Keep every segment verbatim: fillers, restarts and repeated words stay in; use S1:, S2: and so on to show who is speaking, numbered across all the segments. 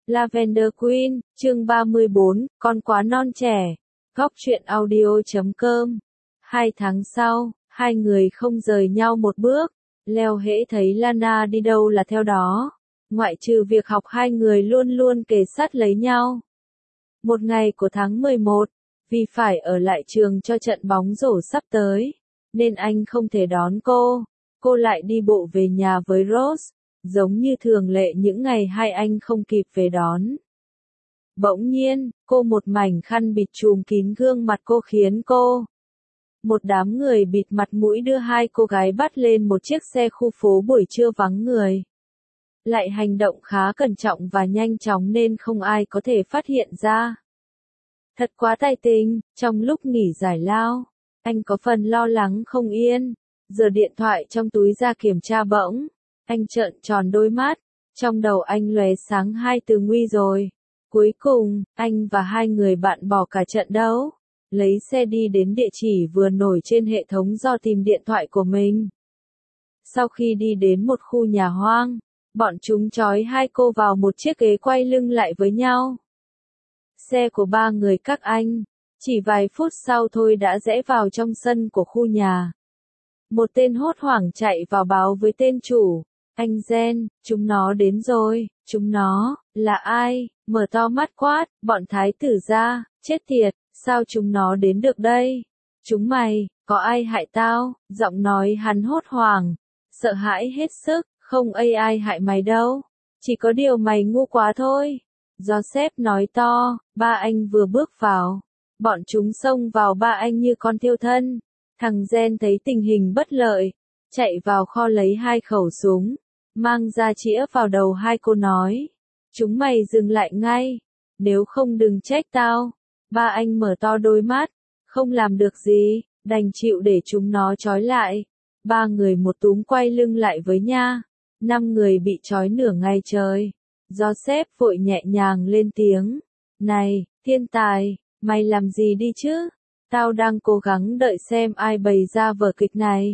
S1: Lavender Queen, chương ba mươi bốn, con quá non trẻ. Góc truyện audio chấm com. Hai tháng sau, hai người không rời nhau một bước. Leo hễ thấy Lana đi đâu là theo đó. Ngoại trừ việc học, hai người luôn luôn kề sát lấy nhau. Một ngày của tháng mười một, vì phải ở lại trường cho trận bóng rổ sắp tới, nên anh không thể đón cô. Cô lại đi bộ về nhà với Rose. Giống như thường lệ những ngày hai anh không kịp về đón. Bỗng nhiên, cô một mảnh khăn bịt trùm kín gương mặt cô khiến cô. Một đám người bịt mặt mũi đưa hai cô gái bắt lên một chiếc xe khu phố buổi trưa vắng người. Lại hành động khá cẩn trọng và nhanh chóng nên không ai có thể phát hiện ra. Thật quá tài tình, trong lúc nghỉ giải lao, anh có phần lo lắng không yên, giơ điện thoại trong túi ra kiểm tra bỗng. Anh trợn tròn đôi mắt, trong đầu anh lóe sáng hai từ nguy rồi. Cuối cùng, anh và hai người bạn bỏ cả trận đấu, lấy xe đi đến địa chỉ vừa nổi trên hệ thống do tìm điện thoại của mình. Sau khi đi đến một khu nhà hoang, bọn chúng trói hai cô vào một chiếc ghế quay lưng lại với nhau. Xe của ba người các anh, chỉ vài phút sau thôi đã rẽ vào trong sân của khu nhà. Một tên hốt hoảng chạy vào báo với tên chủ. Anh Gen, chúng nó đến rồi. Chúng nó, là ai? Mở to mắt quát, bọn thái tử ra, chết tiệt, sao chúng nó đến được đây? Chúng mày, có ai hại tao? Giọng nói hắn hốt hoảng, sợ hãi hết sức, không ai ai hại mày đâu. Chỉ có điều mày ngu quá thôi. Joseph nói to, ba anh vừa bước vào. Bọn chúng xông vào ba anh như con thiêu thân. Thằng Gen thấy tình hình bất lợi, chạy vào kho lấy hai khẩu súng. Mang ra chĩa vào đầu hai cô nói. Chúng mày dừng lại ngay. Nếu không đừng trách tao. Ba anh mở to đôi mắt. Không làm được gì. Đành chịu để chúng nó trói lại. Ba người một túm quay lưng lại với nha. Năm người bị trói nửa ngày trời. Joseph vội nhẹ nhàng lên tiếng. Này, thiên tài, mày làm gì đi chứ? Tao đang cố gắng đợi xem ai bày ra vở kịch này.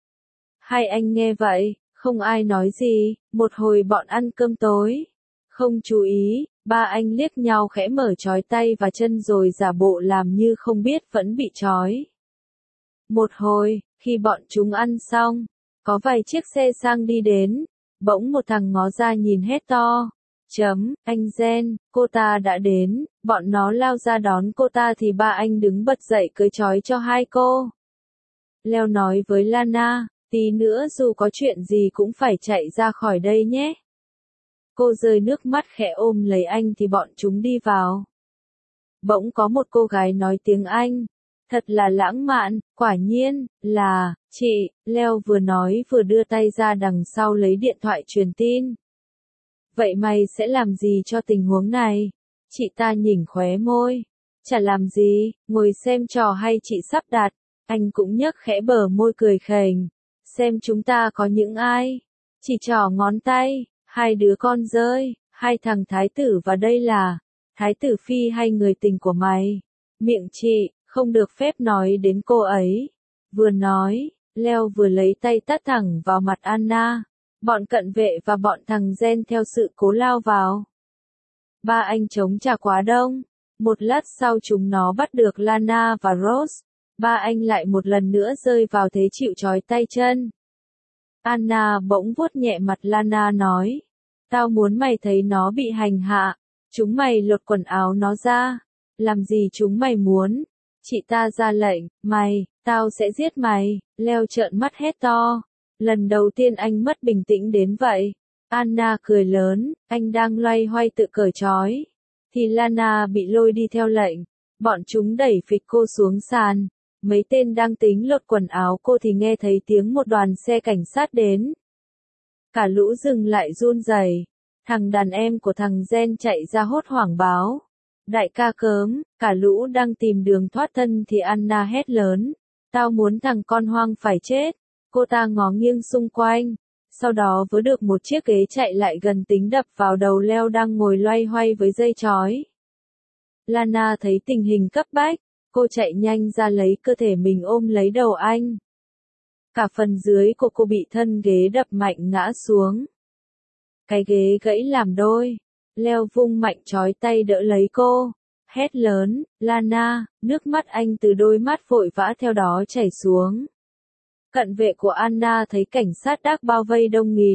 S1: Hai anh nghe vậy. Không ai nói gì, một hồi bọn ăn cơm tối. Không chú ý, ba anh liếc nhau khẽ mở trói tay và chân rồi giả bộ làm như không biết vẫn bị trói. Một hồi, khi bọn chúng ăn xong, có vài chiếc xe sang đi đến, bỗng một thằng ngó ra nhìn hét to. Chấm, anh Gen, cô ta đã đến, bọn nó lao ra đón cô ta thì ba anh đứng bật dậy cưới trói cho hai cô. Leo nói với Lana. Tí nữa dù có chuyện gì cũng phải chạy ra khỏi đây nhé. Cô rơi nước mắt khẽ ôm lấy anh thì bọn chúng đi vào. Bỗng có một cô gái nói tiếng Anh. Thật là lãng mạn, quả nhiên, là, chị, Leo vừa nói vừa đưa tay ra đằng sau lấy điện thoại truyền tin. Vậy mày sẽ làm gì cho tình huống này? Chị ta nhỉnh khóe môi. Chả làm gì, ngồi xem trò hay chị sắp đặt. Anh cũng nhấc khẽ bờ môi cười khềnh. Xem chúng ta có những ai. Chỉ trỏ ngón tay, hai đứa con rơi, hai thằng thái tử và đây là, thái tử phi hay người tình của mày. Miệng chị, không được phép nói đến cô ấy. Vừa nói, Leo vừa lấy tay tát thẳng vào mặt Anna. Bọn cận vệ và bọn thằng Gen theo sự cố lao vào. Ba anh chống trả quá đông. Một lát sau chúng nó bắt được Lana và Rose. Ba anh lại một lần nữa rơi vào thế chịu trói tay chân. Anna bỗng vuốt nhẹ mặt Lana nói. Tao muốn mày thấy nó bị hành hạ. Chúng mày lột quần áo nó ra. Làm gì chúng mày muốn? Chị ta ra lệnh, mày, tao sẽ giết mày. Leo trợn mắt hét to. Lần đầu tiên anh mất bình tĩnh đến vậy. Anna cười lớn, anh đang loay hoay tự cởi trói. Thì Lana bị lôi đi theo lệnh. Bọn chúng đẩy phịch cô xuống sàn. Mấy tên đang tính lột quần áo cô thì nghe thấy tiếng một đoàn xe cảnh sát đến. Cả lũ dừng lại run rẩy. Thằng đàn em của thằng Gen chạy ra hốt hoảng báo. Đại ca cớm, cả lũ đang tìm đường thoát thân thì Anna hét lớn. Tao muốn thằng con hoang phải chết. Cô ta ngó nghiêng xung quanh. Sau đó vớ được một chiếc ghế chạy lại gần tính đập vào đầu Leo đang ngồi loay hoay với dây trói. Lana thấy tình hình cấp bách. Cô chạy nhanh ra lấy cơ thể mình ôm lấy đầu anh. Cả phần dưới của cô bị thân ghế đập mạnh ngã xuống. Cái ghế gãy làm đôi. Leo vung mạnh chói tay đỡ lấy cô. Hét lớn, Lana, nước mắt anh từ đôi mắt vội vã theo đó chảy xuống. Cận vệ của Anna thấy cảnh sát đác bao vây đông nghịt.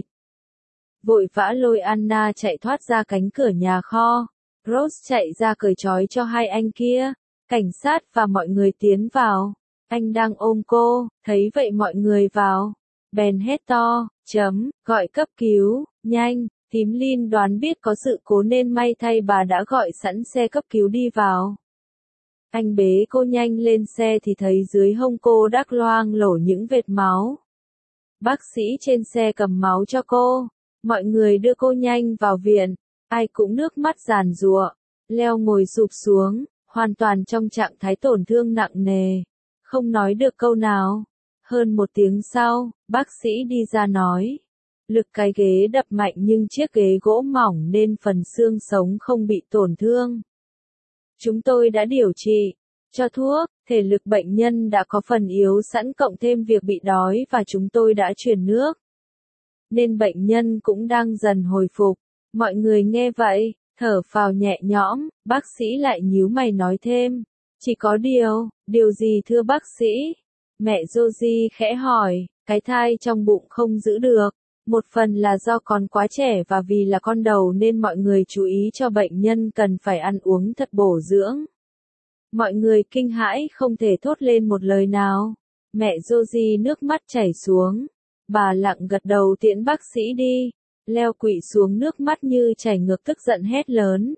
S1: Vội vã lôi Anna chạy thoát ra cánh cửa nhà kho. Rose chạy ra cởi trói cho hai anh kia. Cảnh sát và mọi người tiến vào. Anh đang ôm cô, thấy vậy mọi người vào. Bèn hét to, chấm, gọi cấp cứu, nhanh. Tím Lin đoán biết có sự cố nên may thay bà đã gọi sẵn xe cấp cứu đi vào. Anh bế cô nhanh lên xe thì thấy dưới hông cô đắc loang lổ những vệt máu. Bác sĩ trên xe cầm máu cho cô. Mọi người đưa cô nhanh vào viện. Ai cũng nước mắt giàn giụa. Leo ngồi sụp xuống, hoàn toàn trong trạng thái tổn thương nặng nề. Không nói được câu nào. Hơn một tiếng sau, bác sĩ đi ra nói. Lực cái ghế đập mạnh nhưng chiếc ghế gỗ mỏng nên phần xương sống không bị tổn thương. Chúng tôi đã điều trị, cho thuốc, thể lực bệnh nhân đã có phần yếu sẵn cộng thêm việc bị đói và chúng tôi đã truyền nước. Nên bệnh nhân cũng đang dần hồi phục. Mọi người nghe vậy, thở phào nhẹ nhõm, bác sĩ lại nhíu mày nói thêm. Chỉ có điều, điều gì thưa bác sĩ? Mẹ Rosie khẽ hỏi, cái thai trong bụng không giữ được. Một phần là do còn quá trẻ và vì là con đầu nên mọi người chú ý cho bệnh nhân cần phải ăn uống thật bổ dưỡng. Mọi người kinh hãi không thể thốt lên một lời nào. Mẹ Rosie nước mắt chảy xuống. Bà lặng gật đầu tiễn bác sĩ đi. Leo quỵ xuống nước mắt như chảy ngược tức giận hét lớn.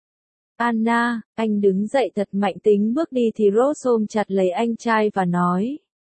S1: Anna, anh đứng dậy thật mạnh tính bước đi thì Rose ôm chặt lấy anh trai và nói.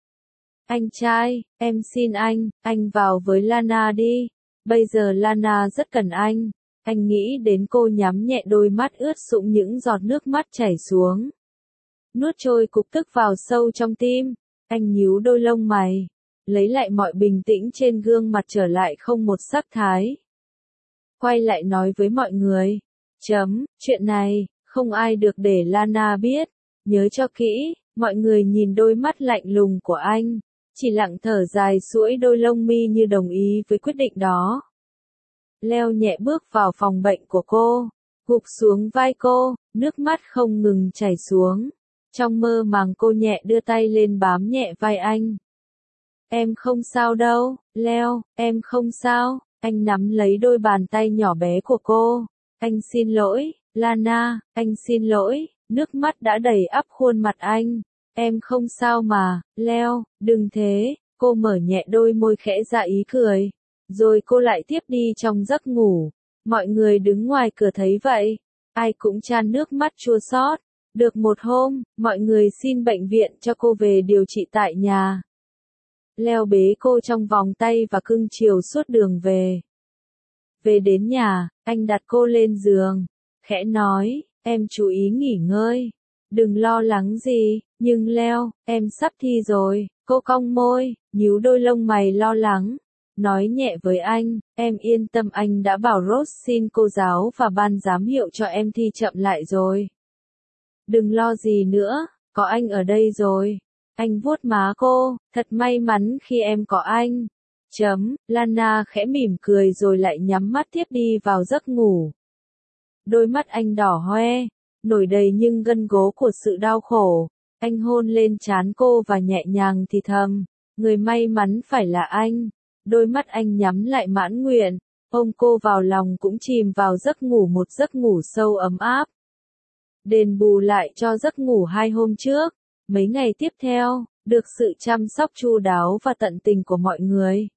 S1: Anh trai, em xin anh, anh vào với Lana đi. Bây giờ Lana rất cần anh. Anh nghĩ đến cô nhắm nhẹ đôi mắt ướt sũng những giọt nước mắt chảy xuống. Nuốt trôi cục tức vào sâu trong tim. Anh nhíu đôi lông mày. Lấy lại mọi bình tĩnh trên gương mặt trở lại không một sắc thái. Quay lại nói với mọi người. Chấm, chuyện này, không ai được để Lana biết. Nhớ cho kỹ, mọi người nhìn đôi mắt lạnh lùng của anh. Chỉ lặng thở dài duỗi đôi lông mi như đồng ý với quyết định đó. Leo nhẹ bước vào phòng bệnh của cô, gục xuống vai cô, nước mắt không ngừng chảy xuống. Trong mơ màng cô nhẹ đưa tay lên bám nhẹ vai anh. Em không sao đâu, Leo, em không sao. Anh nắm lấy đôi bàn tay nhỏ bé của cô. Anh xin lỗi, Lana, anh xin lỗi. Nước mắt đã đầy ắp khuôn mặt anh. Em không sao mà, Leo, đừng thế. Cô mở nhẹ đôi môi khẽ ra ý cười. Rồi cô lại tiếp đi trong giấc ngủ. Mọi người đứng ngoài cửa thấy vậy. Ai cũng chan nước mắt chua xót. Được một hôm, mọi người xin bệnh viện cho cô về điều trị tại nhà. Leo bế cô trong vòng tay và cưng chiều suốt đường về. Về đến nhà, anh đặt cô lên giường. Khẽ nói, em chú ý nghỉ ngơi. Đừng lo lắng gì, nhưng Leo, em sắp thi rồi. Cô cong môi, nhíu đôi lông mày lo lắng. Nói nhẹ với anh, em yên tâm anh đã bảo Rose xin cô giáo và ban giám hiệu cho em thi chậm lại rồi. Đừng lo gì nữa, có anh ở đây rồi. Anh vuốt má cô, thật may mắn khi em có anh. Chấm, Lana khẽ mỉm cười rồi lại nhắm mắt tiếp đi vào giấc ngủ. Đôi mắt anh đỏ hoe, nổi đầy nhưng gân gố của sự đau khổ. Anh hôn lên trán cô và nhẹ nhàng thì thầm, người may mắn phải là anh. Đôi mắt anh nhắm lại mãn nguyện, ôm cô vào lòng cũng chìm vào giấc ngủ một giấc ngủ sâu ấm áp. Đền bù lại cho giấc ngủ hai hôm trước, mấy ngày tiếp theo, được sự chăm sóc chu đáo và tận tình của mọi người.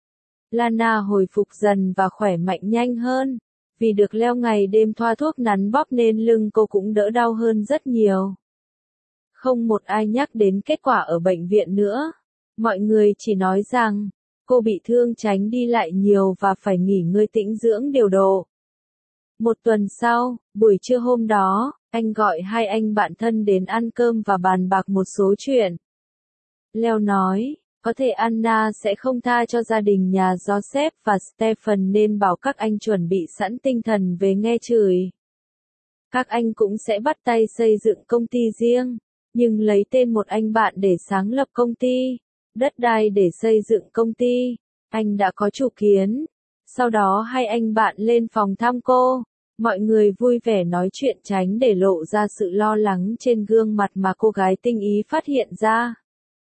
S1: Lana hồi phục dần và khỏe mạnh nhanh hơn. Vì được Leo ngày đêm thoa thuốc nắn bóp nên lưng cô cũng đỡ đau hơn rất nhiều. Không một ai nhắc đến kết quả ở bệnh viện nữa. Mọi người chỉ nói rằng, cô bị thương tránh đi lại nhiều và phải nghỉ ngơi tĩnh dưỡng điều độ. Một tuần sau, buổi trưa hôm đó, anh gọi hai anh bạn thân đến ăn cơm và bàn bạc một số chuyện. Leo nói, có thể Anna sẽ không tha cho gia đình nhà Joseph và Stephen nên bảo các anh chuẩn bị sẵn tinh thần về nghe chửi. Các anh cũng sẽ bắt tay xây dựng công ty riêng, nhưng lấy tên một anh bạn để sáng lập công ty, đất đai để xây dựng công ty. Anh đã có chủ kiến. Sau đó hai anh bạn lên phòng thăm cô. Mọi người vui vẻ nói chuyện tránh để lộ ra sự lo lắng trên gương mặt mà cô gái tinh ý phát hiện ra.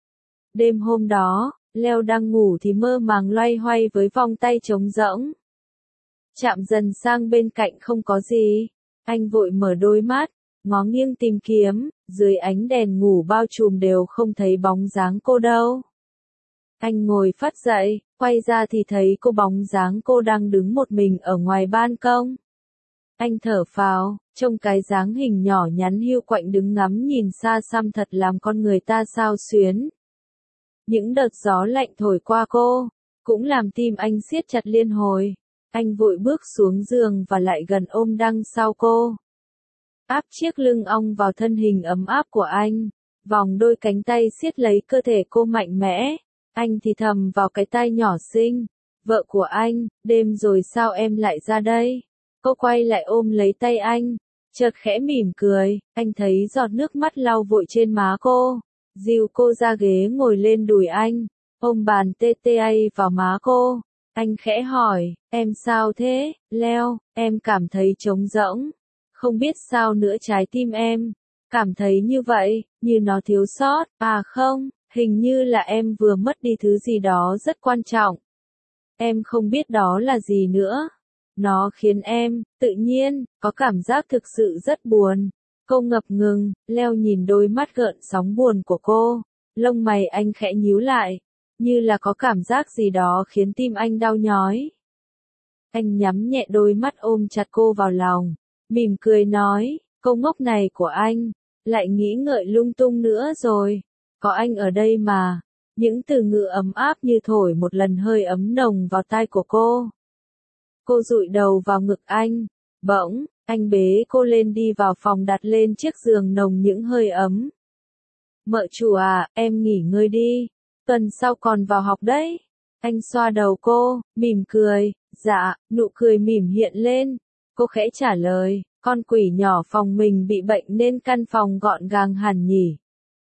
S1: Đêm hôm đó, Leo đang ngủ thì mơ màng loay hoay với vòng tay trống rỗng. Chạm dần sang bên cạnh không có gì. Anh vội mở đôi mắt, ngó nghiêng tìm kiếm, dưới ánh đèn ngủ bao trùm đều không thấy bóng dáng cô đâu. Anh ngồi phắt dậy, quay ra thì thấy cô bóng dáng cô đang đứng một mình ở ngoài ban công. Anh thở phào, trông cái dáng hình nhỏ nhắn hiu quạnh đứng ngắm nhìn xa xăm thật làm con người ta xao xuyến. Những đợt gió lạnh thổi qua cô, cũng làm tim anh siết chặt liên hồi. Anh vội bước xuống giường và lại gần ôm đằng sau cô. Áp chiếc lưng ong vào thân hình ấm áp của anh, vòng đôi cánh tay siết lấy cơ thể cô mạnh mẽ. Anh thì thầm vào cái tai nhỏ xinh, vợ của anh, đêm rồi sao em lại ra đây? Cô quay lại ôm lấy tay anh, chợt khẽ mỉm cười, anh thấy giọt nước mắt lau vội trên má cô, dìu cô ra ghế ngồi lên đùi anh, ôm bàn tê tê ấy vào má cô. Anh khẽ hỏi, em sao thế, Leo, em cảm thấy trống rỗng, không biết sao nữa trái tim em, cảm thấy như vậy, như nó thiếu sót, à không, hình như là em vừa mất đi thứ gì đó rất quan trọng. Em không biết đó là gì nữa. Nó khiến em, tự nhiên, có cảm giác thực sự rất buồn. Cô ngập ngừng, Leo nhìn đôi mắt gợn sóng buồn của cô, lông mày anh khẽ nhíu lại, như là có cảm giác gì đó khiến tim anh đau nhói. Anh nhắm nhẹ đôi mắt ôm chặt cô vào lòng, mỉm cười nói, câu ngốc này của anh, lại nghĩ ngợi lung tung nữa rồi, có anh ở đây mà. Những từ ngữ ấm áp như thổi một lần hơi ấm nồng vào tai của cô. Cô dụi đầu vào ngực anh, bỗng, anh bế cô lên đi vào phòng đặt lên chiếc giường nồng những hơi ấm. Mợ chủ à, em nghỉ ngơi đi, tuần sau còn vào học đấy. Anh xoa đầu cô, mỉm cười, dạ, nụ cười mỉm hiện lên. Cô khẽ trả lời, con quỷ nhỏ phòng mình bị bệnh nên căn phòng gọn gàng hẳn nhỉ.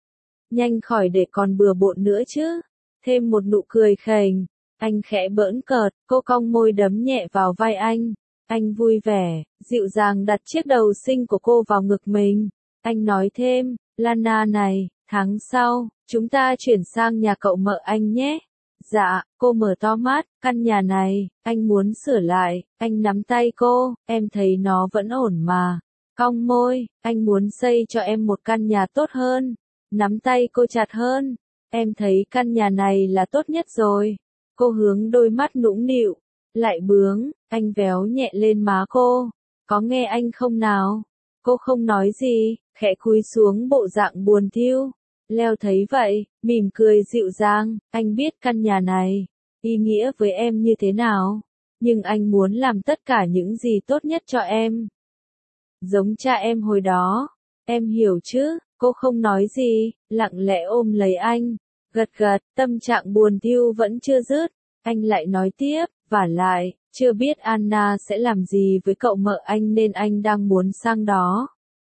S1: Nhanh khỏi để còn bừa bộn nữa chứ. Thêm một nụ cười khềnh. Anh khẽ bỡn cợt, cô cong môi đấm nhẹ vào vai anh. Anh vui vẻ, dịu dàng đặt chiếc đầu xinh của cô vào ngực mình. Anh nói thêm, Lana này, tháng sau, chúng ta chuyển sang nhà cậu mợ anh nhé. Dạ, cô mở to mắt, căn nhà này, anh muốn sửa lại. Anh nắm tay cô, em thấy nó vẫn ổn mà. Cong môi, anh muốn xây cho em một căn nhà tốt hơn. Nắm tay cô chặt hơn. Em thấy căn nhà này là tốt nhất rồi. Cô hướng đôi mắt nũng nịu, lại bướng, anh véo nhẹ lên má cô. Có nghe anh không nào? Cô không nói gì, khẽ cúi xuống bộ dạng buồn thiu. Leo thấy vậy, mỉm cười dịu dàng, anh biết căn nhà này, ý nghĩa với em như thế nào. Nhưng anh muốn làm tất cả những gì tốt nhất cho em. Giống cha em hồi đó, em hiểu chứ? Cô không nói gì, lặng lẽ ôm lấy anh. Gật gật, tâm trạng buồn thiu vẫn chưa dứt. Anh lại nói tiếp, vả lại, chưa biết Anna sẽ làm gì với cậu mợ anh nên anh đang muốn sang đó.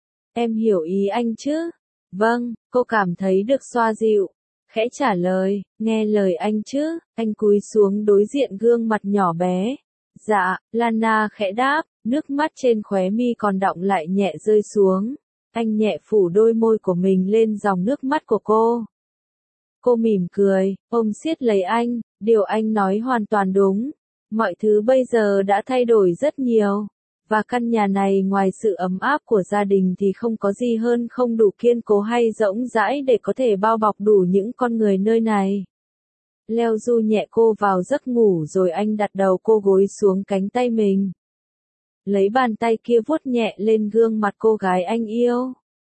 S1: Em hiểu ý anh chứ? Vâng, cô cảm thấy được xoa dịu. Khẽ trả lời, nghe lời anh chứ? Anh cúi xuống đối diện gương mặt nhỏ bé. Dạ, Lana khẽ đáp, nước mắt trên khóe mi còn đọng lại nhẹ rơi xuống. Anh nhẹ phủ đôi môi của mình lên dòng nước mắt của cô. Cô mỉm cười, ôm siết lấy anh, điều anh nói hoàn toàn đúng. Mọi thứ bây giờ đã thay đổi rất nhiều. Và căn nhà này ngoài sự ấm áp của gia đình thì không có gì hơn không đủ kiên cố hay rỗng rãi để có thể bao bọc đủ những con người nơi này. Leo du nhẹ cô vào giấc ngủ rồi anh đặt đầu cô gối xuống cánh tay mình. Lấy bàn tay kia vuốt nhẹ lên gương mặt cô gái anh yêu.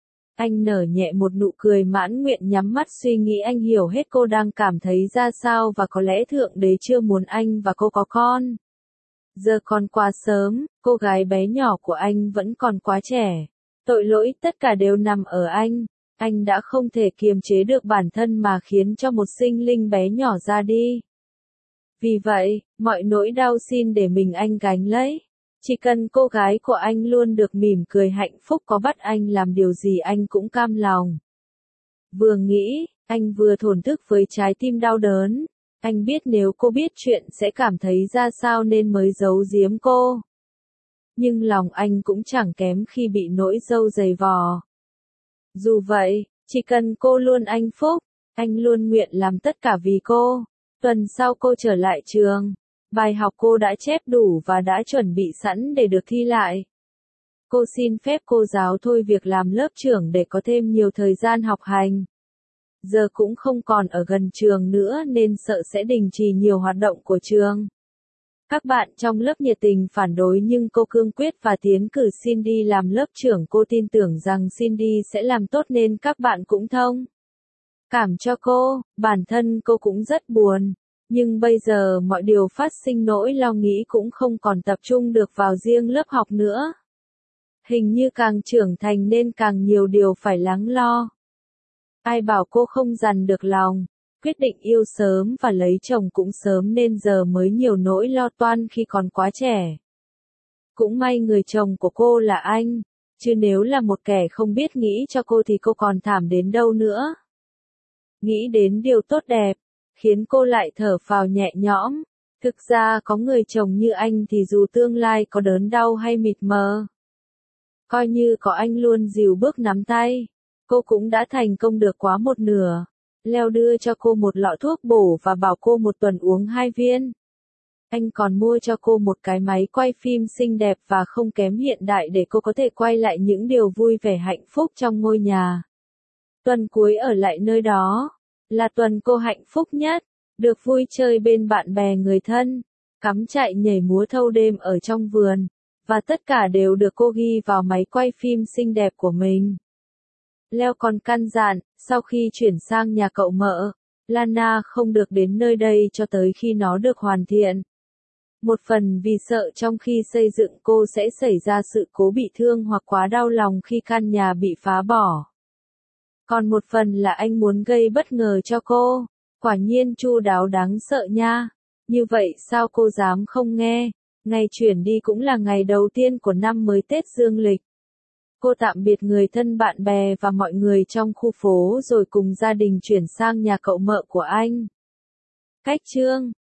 S1: Anh nở nhẹ một nụ cười mãn nguyện nhắm mắt suy nghĩ anh hiểu hết cô đang cảm thấy ra sao và có lẽ Thượng Đế chưa muốn anh và cô có con. Giờ còn quá sớm, cô gái bé nhỏ của anh vẫn còn quá trẻ. Tội lỗi tất cả đều nằm ở anh. Anh đã không thể kiềm chế được bản thân mà khiến cho một sinh linh bé nhỏ ra đi. Vì vậy, mọi nỗi đau xin để mình anh gánh lấy. Chỉ cần cô gái của anh luôn được mỉm cười hạnh phúc có bắt anh làm điều gì anh cũng cam lòng. Vừa nghĩ, anh vừa thổn thức với trái tim đau đớn. Anh biết nếu cô biết chuyện sẽ cảm thấy ra sao nên mới giấu giếm cô. nhưng lòng anh cũng chẳng kém khi bị nỗi dâu dày vò. Dù vậy, chỉ cần cô luôn hạnh phúc, anh luôn nguyện làm tất cả vì cô. Tuần sau cô trở lại trường. Bài học cô đã chép đủ và đã chuẩn bị sẵn để được thi lại. Cô xin phép cô giáo thôi việc làm lớp trưởng để có thêm nhiều thời gian học hành. Giờ cũng không còn ở gần trường nữa nên sợ sẽ đình chỉ nhiều hoạt động của trường. Các bạn trong lớp nhiệt tình phản đối nhưng cô cương quyết và tiến cử Cindy làm lớp trưởng. Cô tin tưởng rằng Cindy sẽ làm tốt nên các bạn cũng thông cảm cho cô. Bản thân cô cũng rất buồn. Nhưng bây giờ mọi điều phát sinh nỗi lo nghĩ cũng không còn tập trung được vào riêng lớp học nữa. Hình như càng trưởng thành nên càng nhiều điều phải lắng lo. Ai bảo cô không dằn được lòng, quyết định yêu sớm và lấy chồng cũng sớm nên giờ mới nhiều nỗi lo toan khi còn quá trẻ. Cũng may người chồng của cô là anh, chứ nếu là một kẻ không biết nghĩ cho cô thì cô còn thảm đến đâu nữa. Nghĩ đến điều tốt đẹp, khiến cô lại thở phào nhẹ nhõm. Thực ra có người chồng như anh thì dù tương lai có đớn đau hay mịt mờ, coi như có anh luôn dìu bước nắm tay, cô cũng đã thành công được quá một nửa. Leo đưa cho cô một lọ thuốc bổ và bảo cô một tuần uống hai viên. Anh còn mua cho cô một cái máy quay phim xinh đẹp và không kém hiện đại để cô có thể quay lại những điều vui vẻ hạnh phúc trong ngôi nhà. Tuần cuối ở lại nơi đó là tuần cô hạnh phúc nhất, được vui chơi bên bạn bè người thân, cắm trại nhảy múa thâu đêm ở trong vườn, và tất cả đều được cô ghi vào máy quay phim xinh đẹp của mình. Leo còn căn dặn, sau khi chuyển sang nhà cậu mợ, Lana không được đến nơi đây cho tới khi nó được hoàn thiện. Một phần vì sợ trong khi xây dựng cô sẽ xảy ra sự cố bị thương hoặc quá đau lòng khi căn nhà bị phá bỏ. Còn một phần là anh muốn gây bất ngờ cho cô. Quả nhiên chu đáo đáng sợ nha. Như vậy sao cô dám không nghe? Ngày chuyển đi cũng là ngày đầu tiên của năm mới Tết dương lịch. Cô tạm biệt người thân bạn bè và mọi người trong khu phố rồi cùng gia đình chuyển sang nhà cậu mợ của anh. Cách chương